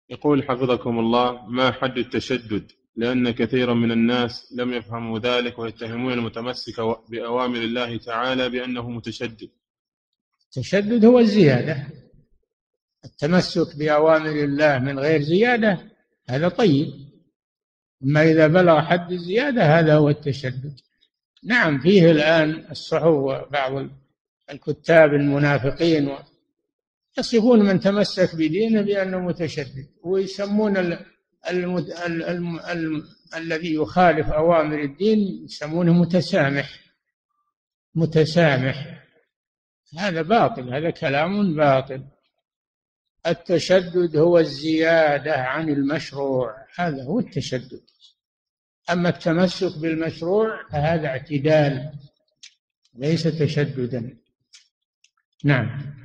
يقول حفظكم الله: ما حد التشدد؟ لأن كثيرا من الناس لم يفهموا ذلك ويتهمون المتمسك بأوامر الله تعالى بأنه متشدد. التشدد هو الزيادة. التمسك بأوامر الله من غير زيادة هذا طيب، أما إذا بلغ حد الزيادة هذا هو التشدد. نعم، فيه الآن الصحو بعض الكتاب المنافقين يصفون من تمسك بدينه بأنه متشدد، ويسمون الذي يخالف أوامر الدين يسمونه متسامح. هذا باطل، هذا كلام باطل. التشدد هو الزيادة عن المشروع، هذا هو التشدد. أما التمسك بالمشروع فهذا اعتدال ليس تشددا. نعم.